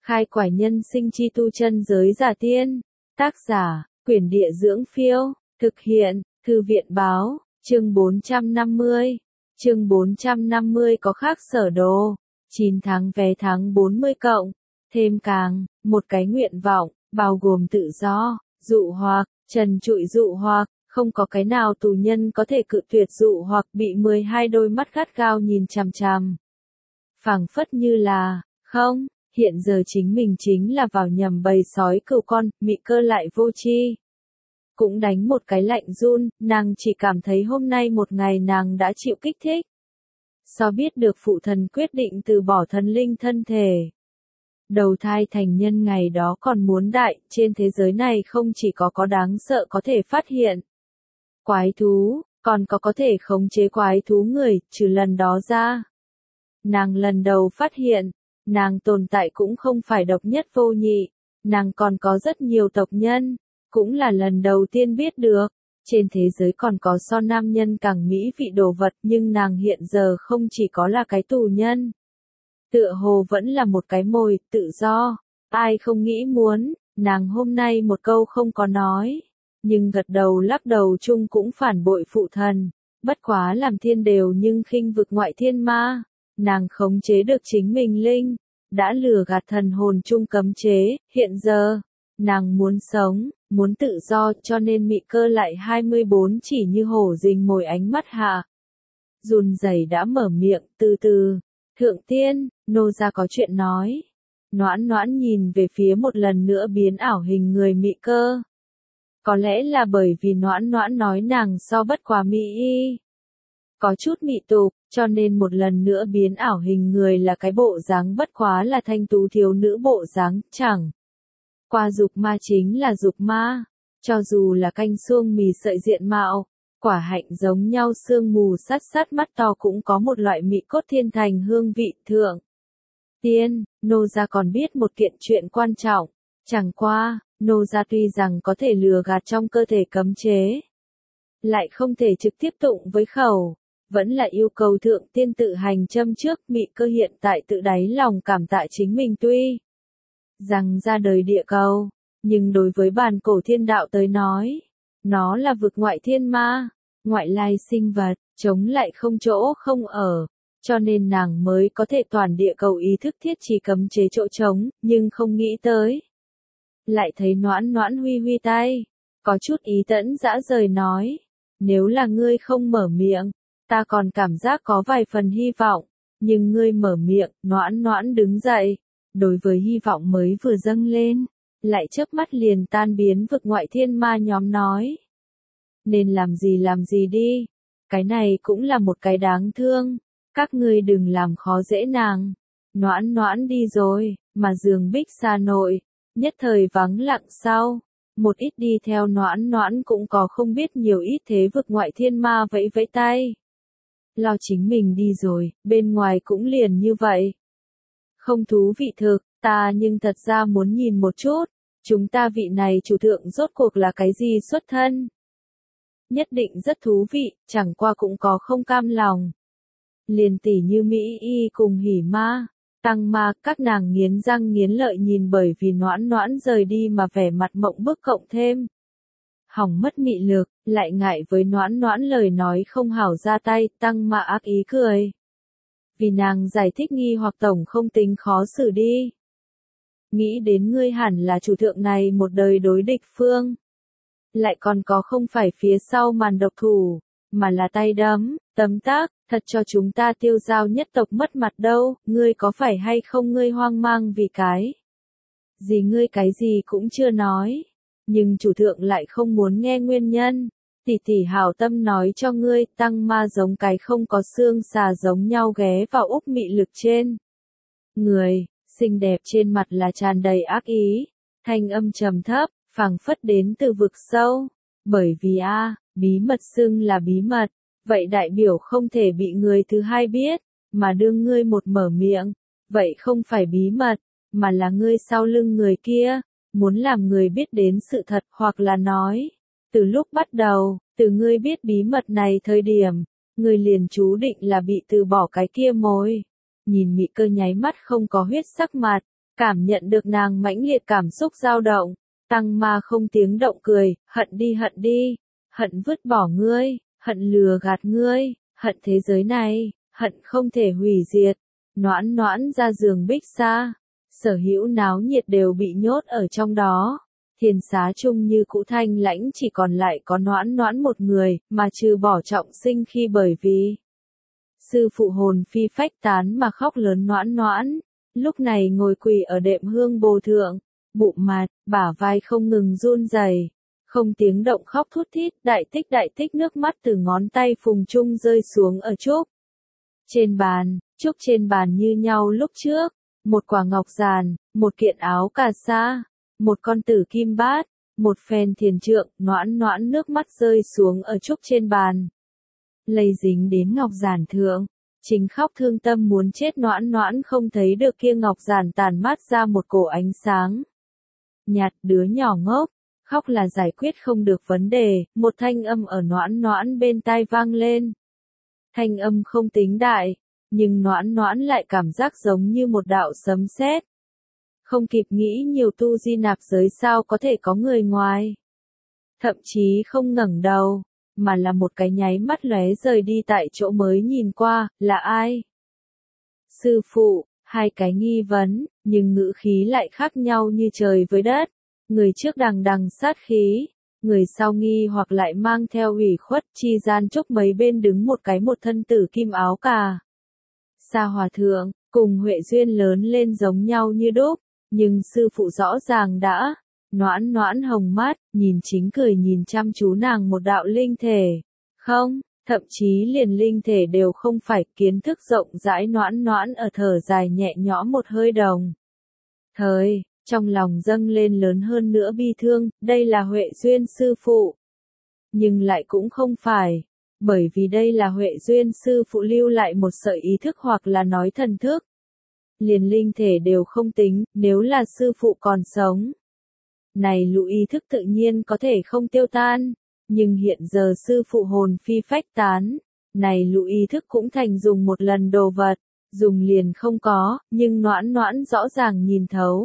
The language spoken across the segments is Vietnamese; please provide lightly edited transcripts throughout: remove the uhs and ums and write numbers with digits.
Khai quải nhân sinh chi tu chân giới giả tiên. Tác giả, Quyển Địa Dưỡng Phiêu. Thực hiện, Thư viện Báo. Chương 450. Chương 450 có khác sở đồ. 9 tháng vé tháng 40 cộng. Thêm càng, một cái nguyện vọng, bao gồm tự do, dụ hoặc, trần trụi dụ hoặc, không có cái nào tù nhân có thể cự tuyệt dụ hoặc bị 12 đôi mắt gắt gao nhìn chằm chằm. Phảng phất như là, không, hiện giờ chính mình chính là vào nhầm bầy sói cừu con, Mị Cơ lại vô tri. Cũng đánh một cái lạnh run, nàng chỉ cảm thấy hôm nay một ngày nàng đã chịu kích thích. So biết được phụ thần quyết định từ bỏ thần linh thân thể. Đầu thai thành nhân ngày đó còn muốn đại, trên thế giới này không chỉ có đáng sợ có thể phát hiện. Quái thú, còn có thể khống chế quái thú người, trừ lần đó ra. Nàng lần đầu phát hiện, nàng tồn tại cũng không phải độc nhất vô nhị, nàng còn có rất nhiều tộc nhân, cũng là lần đầu tiên biết được. Trên thế giới còn có so nam nhân càng mỹ vị đồ vật nhưng nàng hiện giờ không chỉ có là cái tù nhân. Tựa hồ vẫn là một cái mồi, tự do, ai không nghĩ muốn, nàng hôm nay một câu không có nói, nhưng gật đầu lắc đầu chung cũng phản bội phụ thần, bất quá làm thiên đều nhưng khinh vực ngoại thiên ma, nàng khống chế được chính mình linh, đã lừa gạt thần hồn chung cấm chế, hiện giờ, nàng muốn sống, muốn tự do cho nên Mị Cơ lại 24 chỉ như hổ rình mồi ánh mắt hạ. Run rẩy đã mở miệng, từ từ. Thượng tiên, nô gia có chuyện nói. Noãn Noãn nhìn về phía một lần nữa biến ảo hình người Mị Cơ. Có lẽ là bởi vì Noãn Noãn nói nàng so bất quá Mỹ y. Có chút mị tục, cho nên một lần nữa biến ảo hình người là cái bộ dáng bất quá là thanh tú thiếu nữ bộ dáng, chẳng. Qua dục ma chính là dục ma, cho dù là canh xuông mì sợi diện mạo. Quả hạnh giống nhau sương mù sát mắt to cũng có một loại mị cốt thiên thành hương vị thượng. Tiên, nô gia còn biết một kiện chuyện quan trọng, chẳng qua, nô gia tuy rằng có thể lừa gạt trong cơ thể cấm chế, lại không thể trực tiếp tụng với khẩu, vẫn là yêu cầu thượng tiên tự hành châm trước. Mị Cơ hiện tại tự đáy lòng cảm tạ chính mình tuy rằng ra đời địa cầu, nhưng đối với bản cổ thiên đạo tới nói, nó là vực ngoại thiên ma, ngoại lai sinh vật, chống lại không chỗ không ở, cho nên nàng mới có thể toàn địa cầu ý thức thiết trí cấm chế chỗ trống, nhưng không nghĩ tới. Lại thấy Noãn Noãn huy huy tay, có chút ý tẫn dã rời nói, nếu là ngươi không mở miệng, ta còn cảm giác có vài phần hy vọng, nhưng ngươi mở miệng. Noãn Noãn đứng dậy, đối với hy vọng mới vừa dâng lên, lại chớp mắt liền tan biến vực ngoại thiên ma nhóm nói. Nên làm gì đi, cái này cũng là một cái đáng thương, các ngươi đừng làm khó dễ nàng. Noãn Noãn đi rồi, mà giường Bích Sa nội, nhất thời vắng lặng sau, một ít đi theo Noãn Noãn cũng có không biết nhiều ít thế vực ngoại thiên ma vẫy vẫy tay. Lo chính mình đi rồi, bên ngoài cũng liền như vậy. Không thú vị thực, ta nhưng thật ra muốn nhìn một chút, chúng ta vị này chủ thượng rốt cuộc là cái gì xuất thân. Nhất định rất thú vị, chẳng qua cũng có không cam lòng. Liền tỉ như Mỹ y cùng Hỉ ma, Tăng ma, các nàng nghiến răng nghiến lợi nhìn bởi vì Noãn Noãn rời đi mà vẻ mặt mộng bức cộng thêm. Hỏng mất mị lực, lại ngại với Noãn Noãn lời nói không hảo ra tay, Tăng ma ác ý cười. Vì nàng giải thích nghi hoặc tổng không tính khó xử đi. Nghĩ đến ngươi hẳn là chủ thượng này một đời đối địch phương. Lại còn có không phải phía sau màn độc thủ, mà là tay đấm, tấm tác, thật cho chúng ta Tiêu Giao nhất tộc mất mặt đâu, ngươi có phải hay không ngươi hoang mang vì cái gì ngươi cái gì cũng chưa nói, nhưng chủ thượng lại không muốn nghe nguyên nhân, tỷ tỷ hảo tâm nói cho ngươi, Tăng ma giống cái không có xương xà giống nhau ghé vào úp mị lực trên. Người, xinh đẹp trên mặt là tràn đầy ác ý, thanh âm trầm thấp, phảng phất đến từ vực sâu, bởi vì bí mật xưng là bí mật, vậy đại biểu không thể bị người thứ hai biết, mà đương ngươi một mở miệng, vậy không phải bí mật, mà là ngươi sau lưng người kia, muốn làm người biết đến sự thật hoặc là nói, từ lúc bắt đầu, từ ngươi biết bí mật này thời điểm, ngươi liền chú định là bị từ bỏ cái kia mối. Nhìn Mị Cơ nháy mắt không có huyết sắc mặt, cảm nhận được nàng mãnh liệt cảm xúc dao động, Tăng Ma không tiếng động cười, hận đi, hận vứt bỏ ngươi, hận lừa gạt ngươi, hận thế giới này, hận không thể hủy diệt. Noãn Noãn ra giường bích xa, sở hữu náo nhiệt đều bị nhốt ở trong đó. Thiền xá chung như cũ thanh lãnh, chỉ còn lại có Noãn Noãn một người, mà trừ bỏ Trọng Sinh khi bởi vì sư phụ hồn phi phách tán mà khóc lớn Noãn Noãn, lúc này ngồi quỳ ở đệm hương bồ thượng, bụng mặt, bả vai không ngừng run rẩy, không tiếng động khóc thút thít, đại tích nước mắt từ ngón tay phùng chung rơi xuống ở trúc. Trúc trên bàn như nhau lúc trước, một quả ngọc giàn, một kiện áo cà sa, một con tử kim bát, một phen thiền trượng. Noãn Noãn nước mắt rơi xuống ở trúc trên bàn, lây dính đến ngọc giản thượng, chính khóc thương tâm muốn chết. Noãn Noãn không thấy được kia ngọc giản tàn mát ra một cổ ánh sáng nhạt. Đứa nhỏ ngốc, khóc là giải quyết không được vấn đề. Một thanh âm ở Noãn Noãn bên tai vang lên. Thanh âm không tính đại, nhưng Noãn Noãn lại cảm giác giống như một đạo sấm sét. Không kịp nghĩ nhiều, tu di nạp giới sao có thể có người ngoài. Thậm chí không ngẩng đầu, mà là một cái nháy mắt lóe rời đi tại chỗ mới nhìn qua, là ai? Sư phụ, hai cái nghi vấn, nhưng ngữ khí lại khác nhau như trời với đất. Người trước đằng đằng sát khí, người sau nghi hoặc lại mang theo ủy khuất. Chi gian chốc mấy bên đứng một thân tử kim áo cà sa hòa thượng, cùng Huệ Duyên lớn lên giống nhau như đúc, nhưng sư phụ rõ ràng đã. Noãn Noãn hồng mắt, nhìn chính cười nhìn chăm chú nàng một đạo linh thể. Không, thậm chí liền linh thể đều không phải. Kiến thức rộng rãi Noãn Noãn ở thở dài nhẹ nhõm một hơi đồng thời, trong lòng dâng lên lớn hơn nữa bi thương. Đây là Huệ Duyên sư phụ, nhưng lại cũng không phải, bởi vì đây là Huệ Duyên sư phụ lưu lại một sợi ý thức hoặc là nói thần thức. Liền linh thể đều không tính, nếu là sư phụ còn sống, này lũ ý thức tự nhiên có thể không tiêu tan, nhưng hiện giờ sư phụ hồn phi phách tán, này lũ ý thức cũng thành dùng một lần đồ vật, dùng liền không có. Nhưng Noãn Noãn rõ ràng nhìn thấu,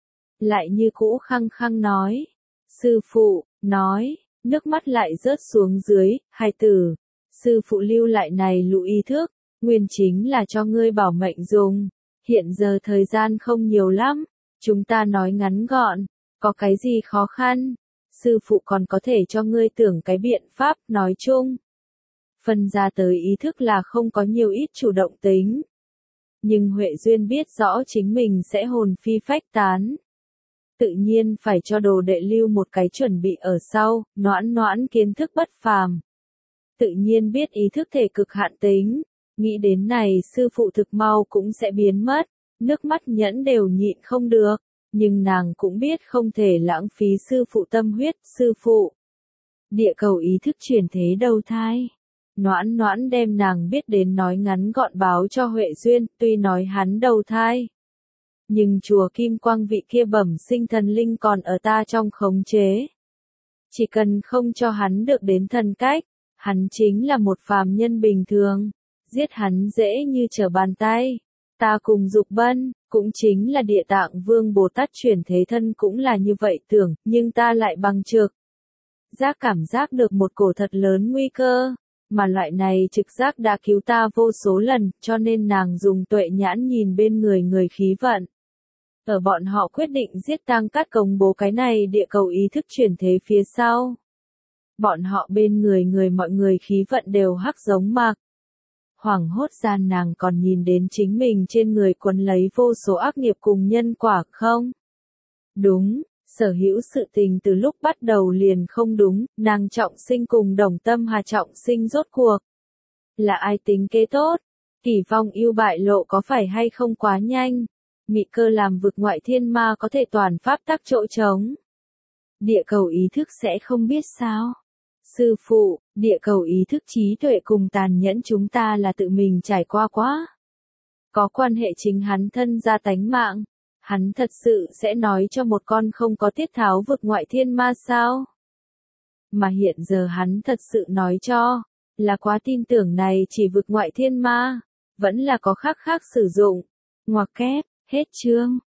lại như cũ khăng khăng nói. Sư phụ, nói, nước mắt lại rớt xuống dưới. Hài tử, sư phụ lưu lại này lũ ý thức, nguyên chính là cho ngươi bảo mệnh dùng. Hiện giờ thời gian không nhiều lắm, chúng ta nói ngắn gọn, có cái gì khó khăn, sư phụ còn có thể cho ngươi tưởng cái biện pháp. Nói chung, phân ra tới ý thức là không có nhiều ít chủ động tính. Nhưng Huệ Duyên biết rõ chính mình sẽ hồn phi phách tán, tự nhiên phải cho đồ đệ lưu một cái chuẩn bị ở sau. Noãn Noãn kiến thức bất phàm, tự nhiên biết ý thức thể cực hạn tính. Nghĩ đến này sư phụ thực mau cũng sẽ biến mất, nước mắt nhẫn đều nhịn không được, nhưng nàng cũng biết không thể lãng phí sư phụ tâm huyết. Sư phụ, địa cầu ý thức chuyển thế đầu thai. Noãn Noãn đem nàng biết đến nói ngắn gọn báo cho Huệ Duyên. Tuy nói hắn đầu thai, nhưng chùa Kim Quang vị kia bẩm sinh thần linh còn ở ta trong khống chế. Chỉ cần không cho hắn được đến thần cách, hắn chính là một phàm nhân bình thường. Giết hắn dễ như trở bàn tay. Ta cùng Dục Bân, cũng chính là Địa Tạng Vương Bồ Tát chuyển thế thân cũng là như vậy tưởng, nhưng ta lại bằng trực giác cảm giác được một cổ thật lớn nguy cơ, mà loại này trực giác đã cứu ta vô số lần, cho nên nàng dùng tuệ nhãn nhìn bên người khí vận. Ở bọn họ quyết định giết Tăng Cát công bố cái này địa cầu ý thức chuyển thế phía sau. Bọn họ bên người mọi người khí vận đều hắc giống mạc. Hoảng hốt gian nàng còn nhìn đến chính mình trên người quấn lấy vô số ác nghiệp cùng nhân quả không? Đúng, sở hữu sự tình từ lúc bắt đầu liền không đúng. Nàng Trọng Sinh cùng Đồng Tâm Hà Trọng Sinh rốt cuộc là ai tính kế tốt? Kỳ vong yêu bại lộ có phải hay không quá nhanh? Mị Cơ làm vực ngoại thiên ma có thể toàn pháp tắc chỗ trống. Địa cầu ý thức sẽ không biết sao? Sư phụ, địa cầu ý thức trí tuệ cùng tàn nhẫn chúng ta là tự mình trải qua quá. Có quan hệ chính hắn thân ra tánh mạng. Hắn thật sự sẽ nói cho một con không có tiết tháo vực ngoại thiên ma sao? Mà hiện giờ hắn thật sự nói cho, là quá tin tưởng này chỉ vực ngoại thiên ma, vẫn là có khác sử dụng. Ngoặc kép, hết chương.